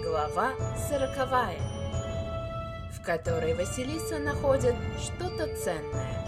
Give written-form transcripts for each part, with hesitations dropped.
Глава 40, в которой Василиса находит что-то ценное.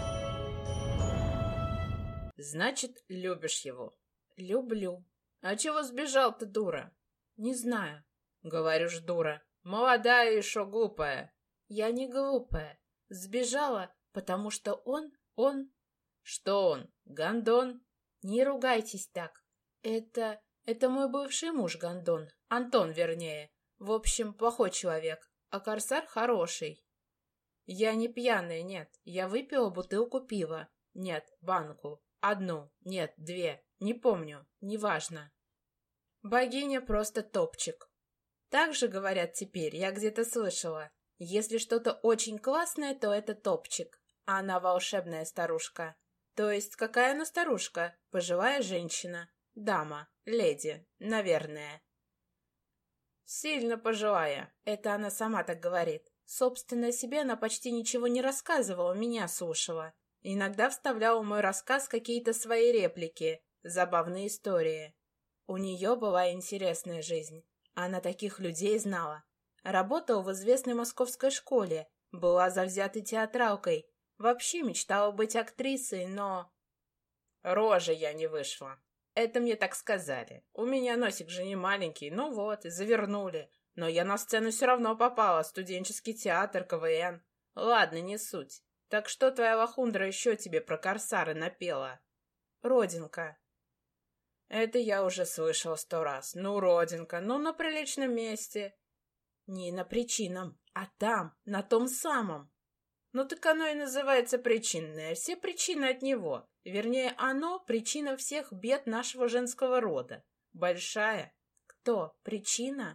Значит, любишь его? Люблю. А чего сбежал ты, дура? Не знаю. Говоришь, дура. Молодая и еще глупая. Я не глупая. Сбежала, потому что он... Что он? Гондон? Не ругайтесь так. Это мой бывший муж Гондон. Антон, вернее. В общем, плохой человек, а Корсар хороший. Я не пьяная, нет. Я выпила бутылку пива. Нет, банку. Одну. Нет, две. Не помню. Неважно. Богиня просто топчик. Так же говорят теперь, я где-то слышала. Если что-то очень классное, то это топчик. А она волшебная старушка. То есть какая она старушка? Пожилая женщина. Дама. Леди. Наверное. Сильно пожилая. Это она сама так говорит. Собственно, о себе она почти ничего не рассказывала, меня слушала. Иногда вставляла в мой рассказ какие-то свои реплики, забавные истории. У нее была интересная жизнь. Она таких людей знала. Работала в известной московской школе, была завзятой театралкой. Вообще мечтала быть актрисой, но... Рожа я не вышла. Это мне так сказали. У меня носик же не маленький, ну вот, и завернули. Но я на сцену все равно попала, студенческий театр, КВН. Ладно, не суть. Так что твоя лохундра еще тебе про корсары напела? Родинка. Это я уже слышала 100 раз. Ну, родинка, ну, на приличном месте. Не на причинном, а там, на том самом. Ну так оно и называется причинное. Все причины от него. Вернее, оно — причина всех бед нашего женского рода. Большая. Кто? Причина?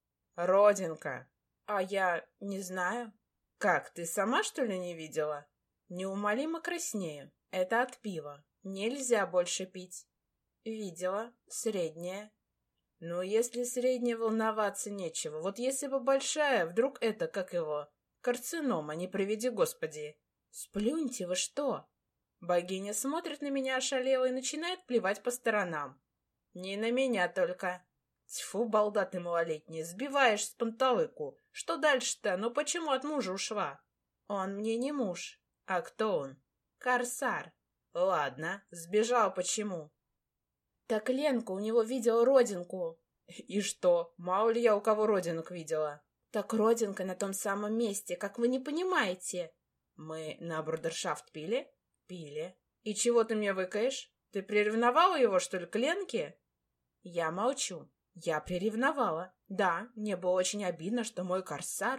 Родинка. А я не знаю. Как, ты сама, что ли, не видела? Неумолимо краснею. Это от пива. Нельзя больше пить. Видела. Средняя. Ну, если средняя, волноваться нечего. Вот если бы большая, вдруг это, как его... Карцинома, не приведи Господи. Сплюньте вы что? Богиня смотрит на меня ошалело и начинает плевать по сторонам. Не на меня только. Тьфу, балда ты малолетняя, сбиваешь с панталыку. Что дальше-то? Ну почему от мужа ушла? Он мне не муж. А кто он? Корсар. Ладно, сбежал почему? Так Ленка у него видела родинку. И что? Мало ли я у кого родинок видела? Так родинка на том самом месте, как вы не понимаете. Мы на брудершафт пили? Пили. И чего ты мне выкаешь? Ты приревновала его, что ли, к Ленке? Я молчу. Я приревновала. Да, мне было очень обидно, что мой корсар,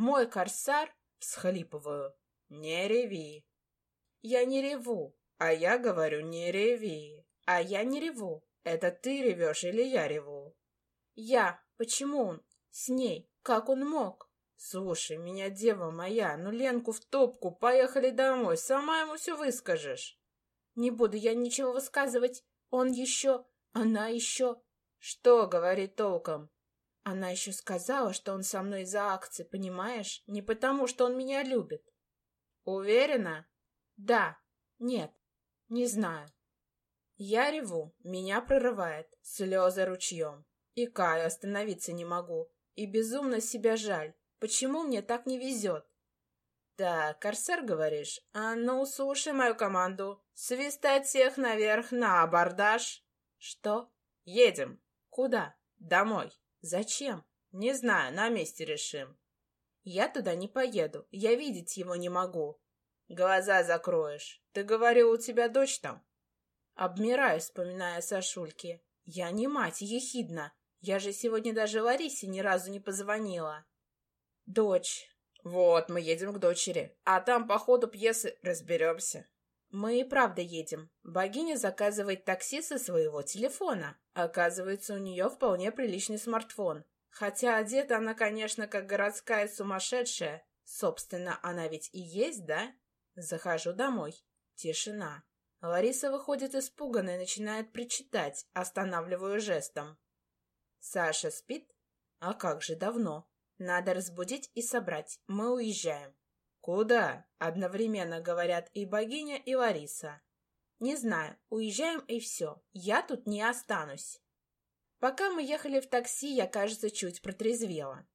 всхлипываю. Не реви. Я не реву. А я говорю, не реви. А я не реву. Это ты ревешь или я реву? Я. Почему он? С ней. Как он мог? Слушай, меня дева моя, ну Ленку в топку, поехали домой, сама ему все выскажешь. Не буду я ничего высказывать. Он еще... Она еще... Что говорит толком? Она еще сказала, что он со мной из-за акции, понимаешь? Не потому, что он меня любит. Уверена? Да. Нет. Не знаю. Я реву, меня прорывает, слезы ручьем. И каю, остановиться не могу. И безумно себя жаль. Почему мне так не везет? Так, корсар, говоришь? А ну, слушай мою команду. Свистать всех наверх на абордаж. Что? Едем. Куда? Домой. Зачем? Не знаю, на месте решим. Я туда не поеду. Я видеть его не могу. Глаза закроешь. Ты говорил, у тебя дочь там? Обмираю, вспоминая Сашульки. Я не мать, ехидна. Я же сегодня даже Ларисе ни разу не позвонила. Дочь. Вот, мы едем к дочери. А там по ходу пьесы разберемся. Мы и правда едем. Богиня заказывает такси со своего телефона. Оказывается, у нее вполне приличный смартфон. Хотя одета она, конечно, как городская сумасшедшая. Собственно, она ведь и есть, да? Захожу домой. Тишина. Лариса выходит испуганная и начинает причитать. Останавливаю жестом. Саша спит? А как же, давно. Надо разбудить и собрать. Мы уезжаем. Куда? Одновременно говорят и богиня, и Лариса. Не знаю. Уезжаем и все. Я тут не останусь. Пока мы ехали в такси, я, кажется, чуть протрезвела.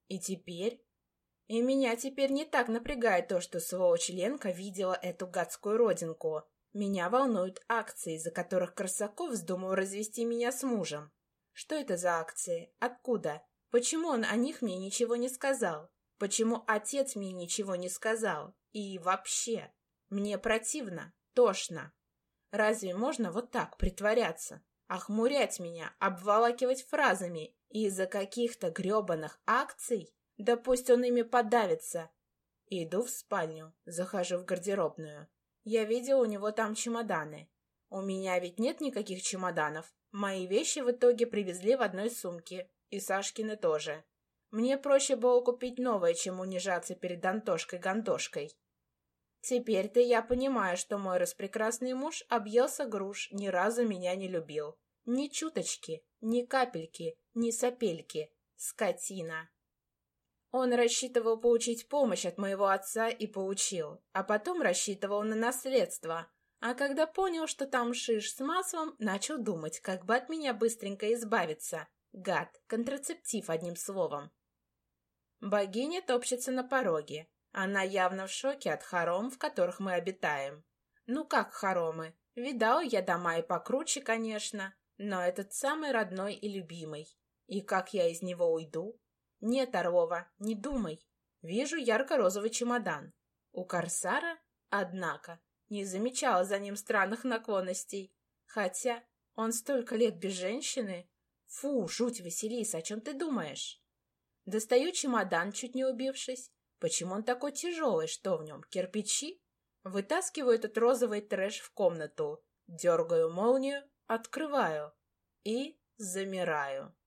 И меня теперь не так напрягает то, что сволочь Ленка видела эту гадскую родинку. Меня волнуют акции, из-за которых Корсаков вздумал развести меня с мужем. Что это за акции? Откуда? Почему он о них мне ничего не сказал? Почему отец мне ничего не сказал? И вообще, мне противно, тошно. Разве можно вот так притворяться? Охмурять меня, обволакивать фразами из-за каких-то гребаных акций? Да пусть он ими подавится. Иду в спальню, захожу в гардеробную. Я видел у него там чемоданы. У меня ведь нет никаких чемоданов. Мои вещи в итоге привезли в одной сумке. И Сашкины тоже. Мне проще было купить новое, чем унижаться перед Антошкой-Гантошкой. Теперь-то я понимаю, что мой распрекрасный муж объелся груш, ни разу меня не любил. Ни чуточки, ни капельки, ни сопельки. Скотина. Он рассчитывал получить помощь от моего отца и получил, а потом рассчитывал на наследство. А когда понял, что там шиш с маслом, начал думать, как бы от меня быстренько избавиться. Гад, контрацептив, одним словом. Богиня топчется на пороге. Она явно в шоке от хором, в которых мы обитаем. Ну как хоромы? Видал я дома и покруче, конечно, но этот самый родной и любимый. И как я из него уйду? Нет, Орлова, не думай. Вижу ярко-розовый чемодан. У Корсара, однако, не замечала за ним странных наклонностей. Хотя он столько лет без женщины. Фу, жуть, Василиса, о чем ты думаешь? Достаю чемодан, чуть не убившись. Почему он такой тяжелый? Что в нем, кирпичи? Вытаскиваю этот розовый трэш в комнату. Дергаю молнию, открываю. И замираю.